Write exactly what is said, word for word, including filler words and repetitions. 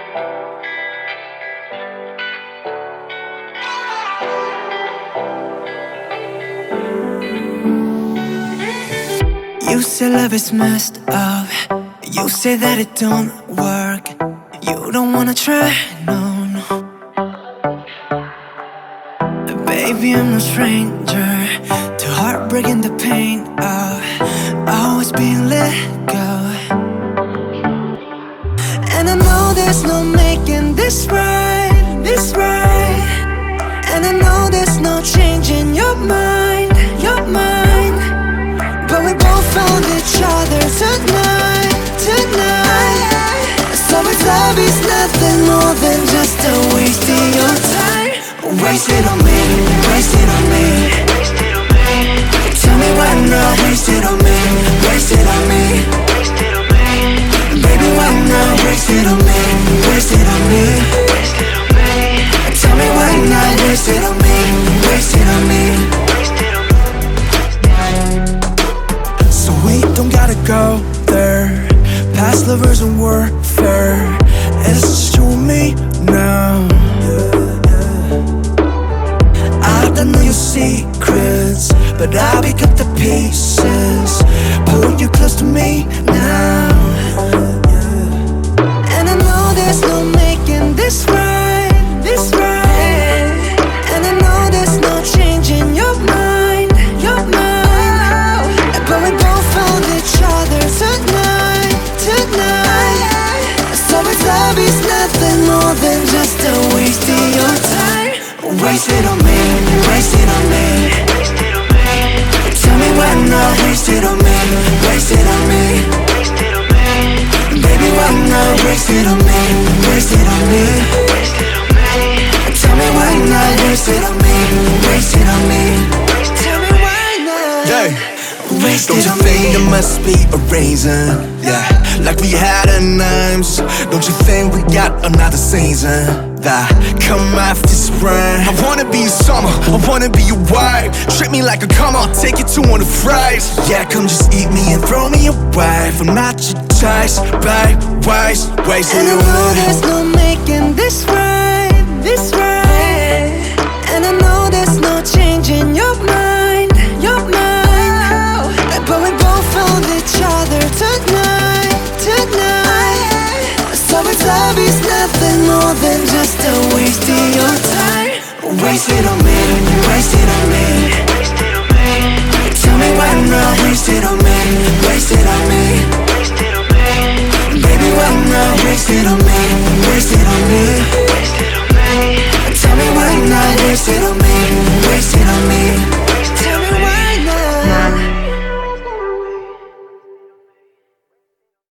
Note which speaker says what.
Speaker 1: You say love is messed up. You say that it don't work. You don't wanna try, no, no. Baby, I'm no stranger to heartbreak and the pain of always being let go. And I know there's no making this right, this right. And I know there's no changing your mind, your mind. But we both found each other tonight, tonight. So it's love is nothing more than just a waste of your time. Waste it on me, waste it on me. Tell me why not, waste it on me, waste it on me. Baby, why not, waste it on me, waste it on me. Tell me why not, waste it on me, waste it on me. So we don't gotta go there. Past lovers and warfare. It's just you and me now. I don't know your secrets, but I pick up the pieces, pull you close to me now. And I know there's no making this right, this right. And I know there's no changing your mind, your mind. But we both found each other tonight, tonight. So it's love is nothing more than just a waste of your time. Waste it on me, waste it on me. Tell me why not, waste it on me, waste it on me. Baby, why not, waste it on me, waste it on me. Tell me why not, waste it on me, waste it on me. Tell me why not.
Speaker 2: Yeah.
Speaker 1: Waste
Speaker 2: Don't
Speaker 1: it
Speaker 2: you
Speaker 1: on
Speaker 2: think
Speaker 1: me.
Speaker 2: it must be a reason? Yeah, like we had our names. Don't you think we got another season that come after spring? I wanna be your summer, I wanna be your wife. Treat me like a come, I'll take you to one of the fries. Yeah, come just eat me and throw me away. I'm not your choice, babe, waste, waste
Speaker 1: And
Speaker 2: it
Speaker 1: I know
Speaker 2: away.
Speaker 1: there's no making this right, this right. And I know there's no changing your mind, your mind. But we both found each other tonight, tonight. So it's love is nothing more than just a waste of your time. Waste it on me, waste it on me. Tell me why not, waste it on me, waste it on me. Baby, why not, waste it on me, waste it on me.